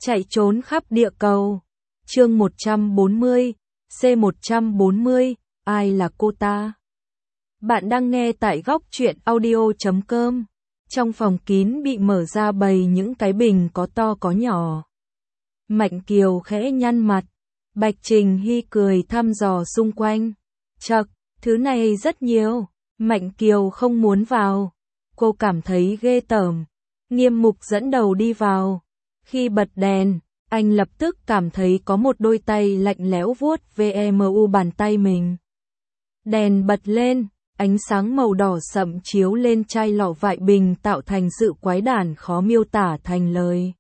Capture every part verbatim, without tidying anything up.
Chạy trốn khắp địa cầu. Chương một trăm bốn mươi, C một trăm bốn mươi, ai là cô ta? Bạn đang nghe tại góc truyện audio chấm com. Trong phòng kín bị mở ra bày những cái bình có to có nhỏ. Mạnh Kiều khẽ nhăn mặt. Bạch Trình Hy cười thăm dò xung quanh. Chậc, thứ này rất nhiều. Mạnh Kiều không muốn vào. Cô cảm thấy ghê tởm. Nghiêm Mục dẫn đầu đi vào. Khi bật đèn, anh lập tức cảm thấy có một đôi tay lạnh lẽo vuốt ve mu bàn tay mình. Đèn bật lên, ánh sáng màu đỏ sậm chiếu lên chai lọ vại bình tạo thành sự quái đản khó miêu tả thành lời.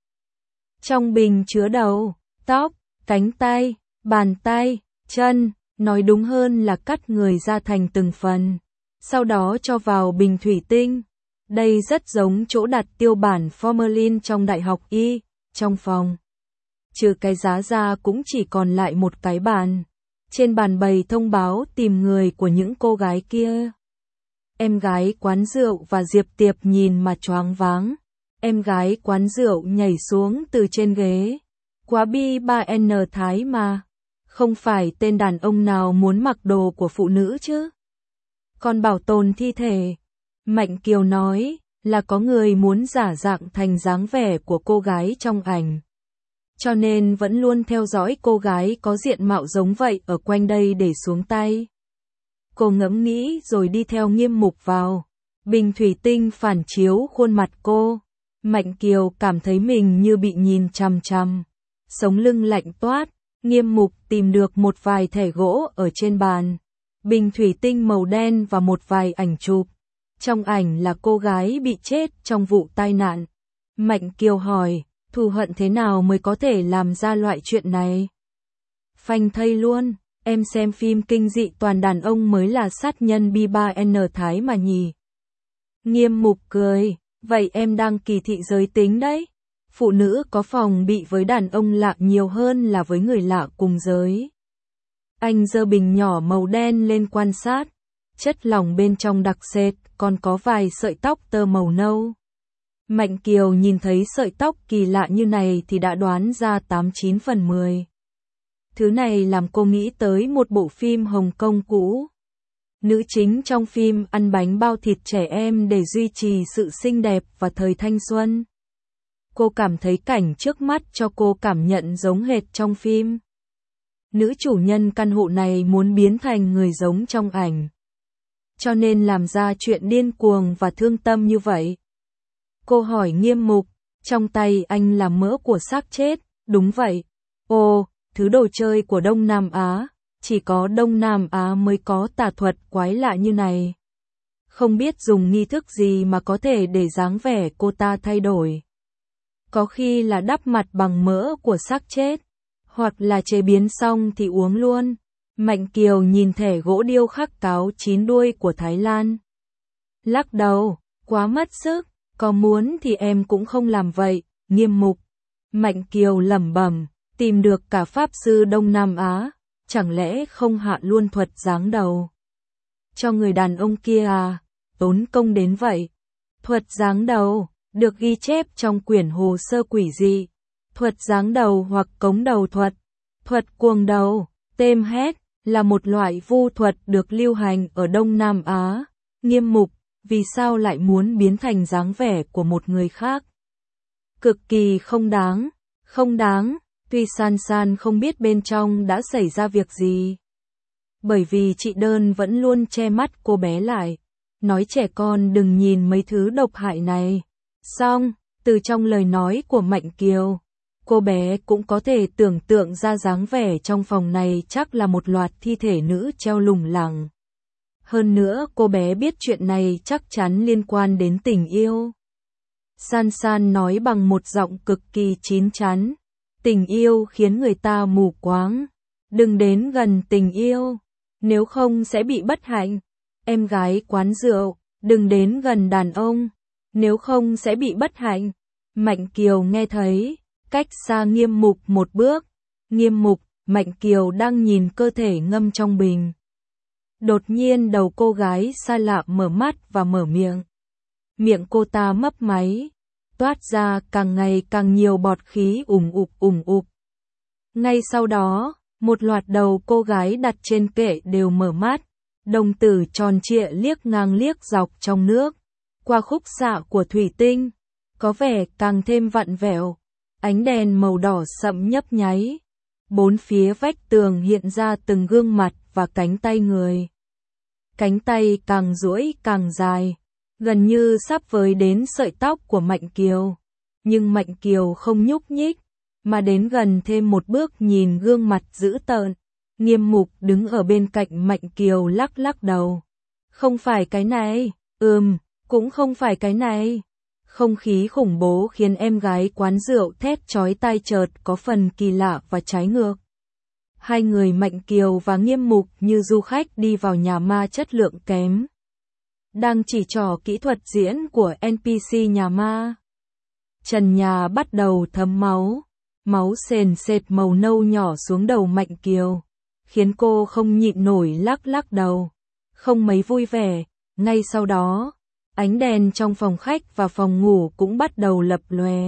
Trong bình chứa đầu, tóc, cánh tay, bàn tay, chân, nói đúng hơn là cắt người ra thành từng phần, sau đó cho vào bình thủy tinh. Đây rất giống chỗ đặt tiêu bản formalin trong đại học y, trong phòng. Trừ cái giá ra cũng chỉ còn lại một cái bàn. Trên bàn bày thông báo tìm người của những cô gái kia. Em gái quán rượu và Diệp Tiệp nhìn mà choáng váng. Em gái quán rượu nhảy xuống từ trên ghế. Quá bi ba N Thái mà. Không phải tên đàn ông nào muốn mặc đồ của phụ nữ chứ. Còn bảo tồn thi thể. Mạnh Kiều nói là có người muốn giả dạng thành dáng vẻ của cô gái trong ảnh. Cho nên vẫn luôn theo dõi cô gái có diện mạo giống vậy ở quanh đây để xuống tay. Cô ngẫm nghĩ rồi đi theo Nghiêm Mục vào. Bình thủy tinh phản chiếu khuôn mặt cô. Mạnh Kiều cảm thấy mình như bị nhìn chằm chằm. Sống lưng lạnh toát. Nghiêm Mục tìm được một vài thẻ gỗ ở trên bàn. Bình thủy tinh màu đen và một vài ảnh chụp. Trong ảnh là cô gái bị chết trong vụ tai nạn. Mạnh Kiều hỏi, thù hận thế nào mới có thể làm ra loại chuyện này? Phanh thây luôn, em xem phim kinh dị toàn đàn ông mới là sát nhân bi ba N Thái mà nhỉ? Nghiêm Mục cười, vậy em đang kỳ thị giới tính đấy. Phụ nữ có phòng bị với đàn ông lạ nhiều hơn là với người lạ cùng giới. Anh giơ bình nhỏ màu đen lên quan sát. Chất lỏng bên trong đặc sệt, còn có vài sợi tóc tơ màu nâu. Mạnh Kiều nhìn thấy sợi tóc kỳ lạ như này thì đã đoán ra tám chín phần mười. Thứ này làm cô nghĩ tới một bộ phim Hồng Kông cũ. Nữ chính trong phim ăn bánh bao thịt trẻ em để duy trì sự xinh đẹp và thời thanh xuân. Cô cảm thấy cảnh trước mắt cho cô cảm nhận giống hệt trong phim. Nữ chủ nhân căn hộ này muốn biến thành người giống trong ảnh. Cho nên làm ra chuyện điên cuồng và thương tâm như vậy. Cô hỏi Nghiêm Mục, trong tay anh là mỡ của xác chết, đúng vậy. Ồ, thứ đồ chơi của Đông Nam Á, chỉ có Đông Nam Á mới có tà thuật quái lạ như này. Không biết dùng nghi thức gì mà có thể để dáng vẻ cô ta thay đổi. Có khi là đắp mặt bằng mỡ của xác chết, hoặc là chế biến xong thì uống luôn. Mạnh Kiều nhìn thẻ gỗ điêu khắc cáo chín đuôi của Thái Lan. Lắc đầu, quá mất sức, có muốn thì em cũng không làm vậy, Nghiêm Mục. Mạnh Kiều lẩm bẩm, tìm được cả pháp sư Đông Nam Á, chẳng lẽ không hạ luôn thuật giáng đầu. Cho người đàn ông kia à, tốn công đến vậy. Thuật giáng đầu, được ghi chép trong quyển hồ sơ quỷ dị. Thuật giáng đầu hoặc cống đầu thuật, thuật cuồng đầu, têm hét. Là một loại vu thuật được lưu hành ở Đông Nam Á. Nghiêm Mục, vì sao lại muốn biến thành dáng vẻ của một người khác? Cực kỳ không đáng, không đáng, tuy San San không biết bên trong đã xảy ra việc gì. Bởi vì chị Đơn vẫn luôn che mắt cô bé lại, nói trẻ con đừng nhìn mấy thứ độc hại này. Xong, từ trong lời nói của Mạnh Kiều, cô bé cũng có thể tưởng tượng ra dáng vẻ trong phòng này chắc là một loạt thi thể nữ treo lủng lẳng. Hơn nữa cô bé biết chuyện này chắc chắn liên quan đến tình yêu. San San nói bằng một giọng cực kỳ chín chắn. Tình yêu khiến người ta mù quáng. Đừng đến gần tình yêu, nếu không sẽ bị bất hạnh. Em gái quán rượu, đừng đến gần đàn ông, nếu không sẽ bị bất hạnh. Mạnh Kiều nghe thấy. Cách xa Nghiêm Mục một bước. Nghiêm Mục, Mạnh Kiều đang nhìn cơ thể ngâm trong bình. Đột nhiên đầu cô gái xa lạ mở mắt và mở miệng. Miệng cô ta mấp máy. toát ra càng ngày càng nhiều bọt khí ủng ục ủng ục. Ngay sau đó, một loạt đầu cô gái đặt trên kệ đều mở mắt, đồng tử tròn trịa liếc ngang liếc dọc trong nước, qua khúc xạ của thủy tinh, có vẻ càng thêm vặn vẹo, ánh đèn màu đỏ sậm nhấp nháy. Bốn phía vách tường hiện ra từng gương mặt và cánh tay người. Cánh tay càng duỗi càng dài, gần như sắp với đến sợi tóc của Mạnh Kiều. Nhưng Mạnh Kiều không nhúc nhích, mà đến gần thêm một bước nhìn gương mặt dữ tợn. Nghiêm Mục đứng ở bên cạnh Mạnh Kiều lắc lắc đầu. Không phải cái này, ừm, cũng không phải cái này. Không khí khủng bố khiến em gái quán rượu thét chói tai chợt có phần kỳ lạ và trái ngược. Hai người Mạnh Kiều và Nghiêm Mục như du khách đi vào nhà ma chất lượng kém. Đang chỉ trỏ kỹ thuật diễn của en pê xê nhà ma. Trần nhà bắt đầu thấm máu. Máu sền sệt màu nâu nhỏ xuống đầu Mạnh Kiều, khiến cô không nhịn nổi lắc lắc đầu. Không mấy vui vẻ, ngay sau đó, ánh đèn trong phòng khách và phòng ngủ cũng bắt đầu lập lòe.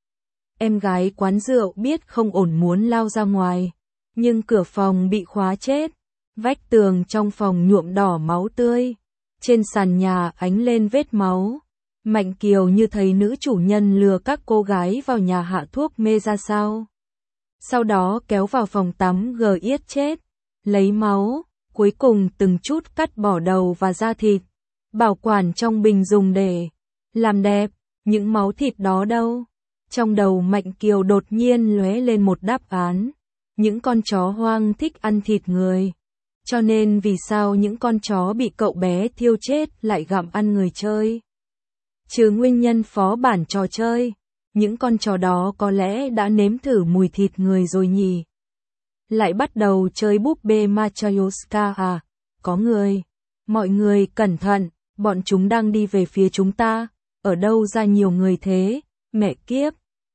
Em gái quán rượu biết không ổn muốn lao ra ngoài, nhưng cửa phòng bị khóa chết. Vách tường trong phòng nhuộm đỏ máu tươi, trên sàn nhà ánh lên vết máu. Mạnh Kiều như thấy nữ chủ nhân lừa các cô gái vào nhà hạ thuốc mê ra sao. Sau đó kéo vào phòng tắm gờ yết chết, lấy máu, cuối cùng từng chút cắt bỏ đầu và da thịt, bảo quản trong bình dùng để làm đẹp. Những máu thịt đó đâu? Trong đầu Mạnh Kiều đột nhiên lóe lên một đáp án. Những con chó hoang thích ăn thịt người. Cho nên vì sao những con chó bị cậu bé thiêu chết lại gặm ăn người chơi? Trừ nguyên nhân phó bản trò chơi, những con chó đó có lẽ đã nếm thử mùi thịt người rồi nhỉ? Lại bắt đầu chơi búp bê Matryoshka à? Có người. Mọi người cẩn thận, bọn chúng đang đi về phía chúng ta. Ở đâu ra nhiều người thế? Mẹ kiếp!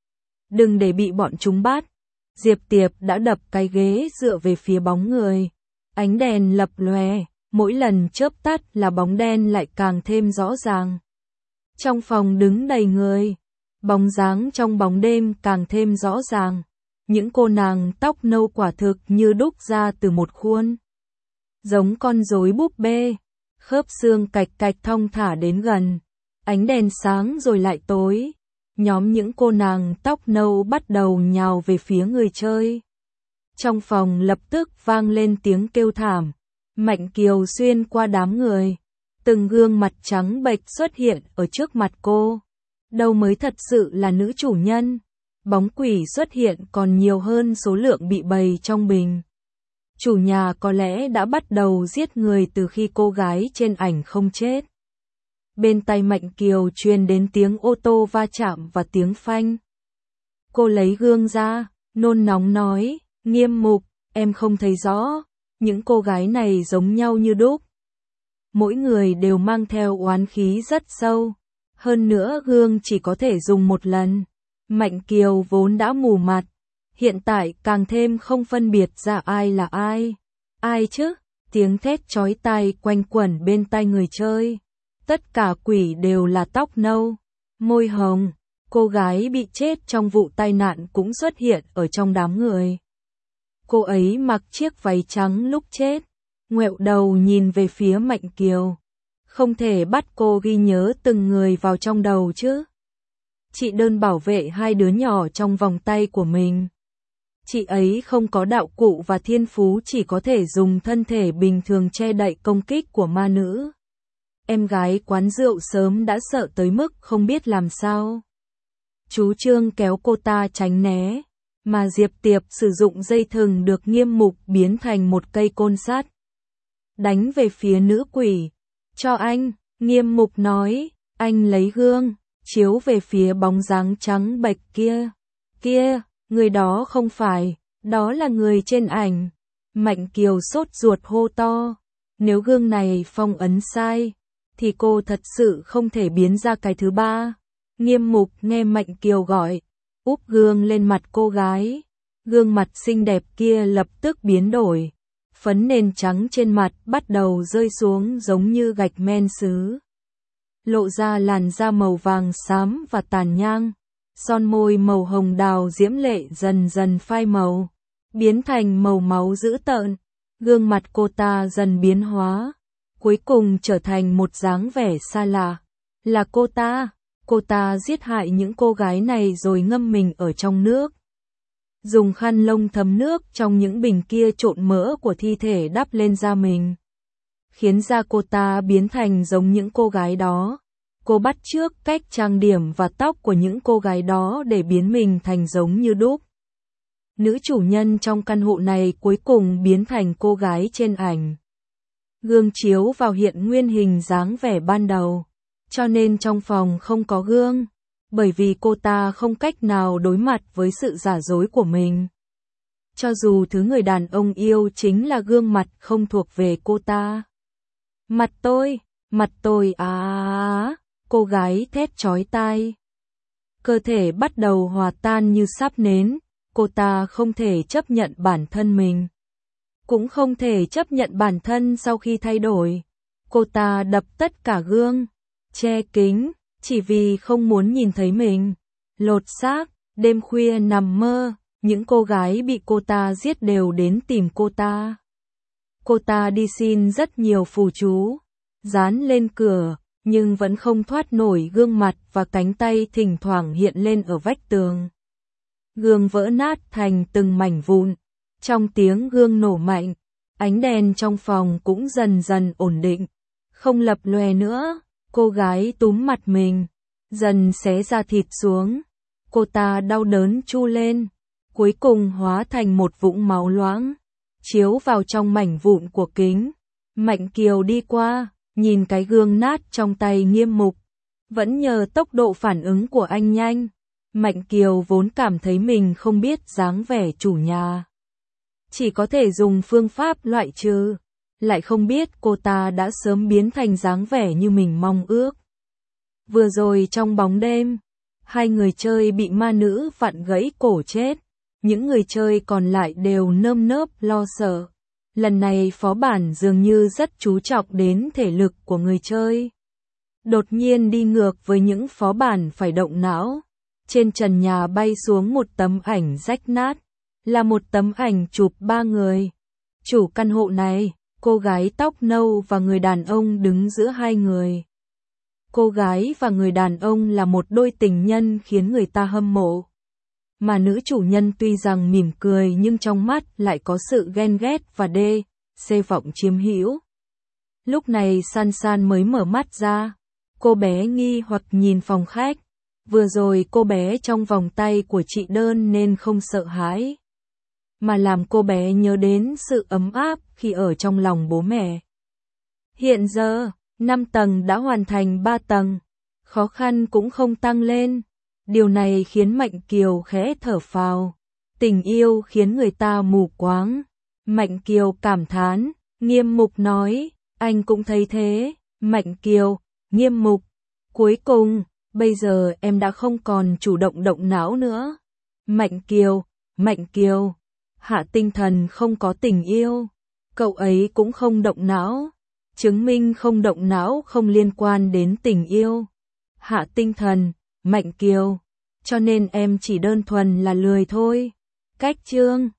Đừng để bị bọn chúng bắt. Diệp Tiệp đã đập cái ghế dựa về phía bóng người. Ánh đèn lập lòe, mỗi lần chớp tắt là bóng đen lại càng thêm rõ ràng. Trong phòng đứng đầy người, bóng dáng trong bóng đêm càng thêm rõ ràng. Những cô nàng tóc nâu quả thực như đúc ra từ một khuôn. Giống con rối búp bê, khớp xương cạch cạch thong thả đến gần. Ánh đèn sáng rồi lại tối. Nhóm những cô nàng tóc nâu bắt đầu nhào về phía người chơi. Trong phòng lập tức vang lên tiếng kêu thảm. Mạnh Kiều xuyên qua đám người. Từng gương mặt trắng bệch xuất hiện ở trước mặt cô. Đâu mới thật sự là nữ chủ nhân. Bóng quỷ xuất hiện còn nhiều hơn số lượng bị bày trong bình. Chủ nhà có lẽ đã bắt đầu giết người từ khi cô gái trên ảnh không chết. Bên tai Mạnh Kiều truyền đến tiếng ô tô va chạm và tiếng phanh. Cô lấy gương ra, nôn nóng nói, Nghiêm Mục, em không thấy rõ, những cô gái này giống nhau như đúc. Mỗi người đều mang theo oán khí rất sâu, hơn nữa gương chỉ có thể dùng một lần. Mạnh Kiều vốn đã mù mặt, hiện tại càng thêm không phân biệt ra ai là ai. Ai chứ? Tiếng thét chói tai quanh quẩn bên tai người chơi. Tất cả quỷ đều là tóc nâu, môi hồng. Cô gái bị chết trong vụ tai nạn cũng xuất hiện ở trong đám người. Cô ấy mặc chiếc váy trắng lúc chết, ngoẹo đầu nhìn về phía Mạnh Kiều. Không thể bắt cô ghi nhớ từng người vào trong đầu chứ. Chị đơn bảo vệ hai đứa nhỏ trong vòng tay của mình. Chị ấy không có đạo cụ và thiên phú, chỉ có thể dùng thân thể bình thường che đậy công kích của ma nữ. Em gái quán rượu sớm đã sợ tới mức không biết làm sao. Chú Trương kéo cô ta tránh né, mà Diệp Tiệp sử dụng dây thừng được Nghiêm Mục biến thành một cây côn sắt. Đánh về phía nữ quỷ. Cho anh, Nghiêm Mục nói, anh lấy gương, chiếu về phía bóng dáng trắng bệch kia. Kia, người đó không phải, đó là người trên ảnh. Mạnh Kiều sốt ruột hô to, nếu gương này phong ấn sai, thì cô thật sự không thể biến ra cái thứ ba. Nghiêm Mục nghe Mạnh Kiều gọi, úp gương lên mặt cô gái. Gương mặt xinh đẹp kia lập tức biến đổi. Phấn nền trắng trên mặt bắt đầu rơi xuống giống như gạch men sứ. lộ ra làn da màu vàng xám và tàn nhang. Son môi màu hồng đào diễm lệ dần dần phai màu, biến thành màu máu dữ tợn. Gương mặt cô ta dần biến hóa, cuối cùng trở thành một dáng vẻ xa lạ. Là cô ta, cô ta giết hại những cô gái này rồi ngâm mình ở trong nước. Dùng khăn lông thấm nước trong những bình kia trộn mỡ của thi thể đắp lên da mình, khiến da cô ta biến thành giống những cô gái đó. Cô bắt chước cách trang điểm và tóc của những cô gái đó để biến mình thành giống như đúc. Nữ chủ nhân trong căn hộ này cuối cùng biến thành cô gái trên ảnh. Gương chiếu vào hiện nguyên hình dáng vẻ ban đầu, cho nên trong phòng không có gương, bởi vì cô ta không cách nào đối mặt với sự giả dối của mình. Cho dù thứ người đàn ông yêu chính là gương mặt không thuộc về cô ta. Mặt tôi, mặt tôi à, cô gái thét chói tai. Cơ thể bắt đầu hòa tan như sáp nến, cô ta không thể chấp nhận bản thân mình. Cũng không thể chấp nhận bản thân sau khi thay đổi. Cô ta đập tất cả gương, che kính, chỉ vì không muốn nhìn thấy mình. Lột xác, đêm khuya nằm mơ, những cô gái bị cô ta giết đều đến tìm cô ta. Cô ta đi xin rất nhiều phù chú, dán lên cửa, nhưng vẫn không thoát nổi gương mặt và cánh tay thỉnh thoảng hiện lên ở vách tường. Gương vỡ nát thành từng mảnh vụn. Trong tiếng gương nổ mạnh, ánh đèn trong phòng cũng dần dần ổn định, không lập lòe nữa. Cô gái túm mặt mình, dần xé da thịt xuống. Cô ta đau đớn chu lên, cuối cùng hóa thành một vũng máu loãng, chiếu vào trong mảnh vụn của kính. Mạnh Kiều đi qua, nhìn cái gương nát trong tay nghiêm mục. Vẫn nhờ tốc độ phản ứng của anh nhanh, Mạnh Kiều vốn cảm thấy mình không biết dáng vẻ chủ nhà, chỉ có thể dùng phương pháp loại trừ, lại không biết cô ta đã sớm biến thành dáng vẻ như mình mong ước. Vừa rồi trong bóng đêm, hai người chơi bị ma nữ vặn gãy cổ chết, những người chơi còn lại đều nơm nớp lo sợ. Lần này phó bản dường như rất chú trọng đến thể lực của người chơi. Đột nhiên đi ngược với những phó bản phải động não. Trên trần nhà bay xuống một tấm ảnh rách nát, là một tấm ảnh chụp ba người. Chủ căn hộ này, cô gái tóc nâu và người đàn ông đứng giữa hai người. Cô gái và người đàn ông là một đôi tình nhân khiến người ta hâm mộ. Mà nữ chủ nhân tuy rằng mỉm cười nhưng trong mắt lại có sự ghen ghét và đê, xê vọng chiếm hữu. Lúc này San San mới mở mắt ra. Cô bé nghi hoặc nhìn phòng khách. Vừa rồi cô bé trong vòng tay của chị Đơn nên không sợ hãi, mà làm cô bé nhớ đến sự ấm áp khi ở trong lòng bố mẹ. Hiện giờ, năm tầng đã hoàn thành ba tầng, khó khăn cũng không tăng lên. Điều này khiến Mạnh Kiều khẽ thở phào. Tình yêu khiến người ta mù quáng. Mạnh Kiều cảm thán, Nghiêm Mục nói, anh cũng thấy thế. Mạnh Kiều, Nghiêm Mục, cuối cùng, bây giờ em đã không còn chủ động động não nữa. Mạnh Kiều, Mạnh Kiều, Hạ Tinh Thần không có tình yêu, cậu ấy cũng không động não. Chứng minh không động não không liên quan đến tình yêu. Hạ Tinh Thần, Mạnh Kiều, cho nên em chỉ đơn thuần là lười thôi. Cách chương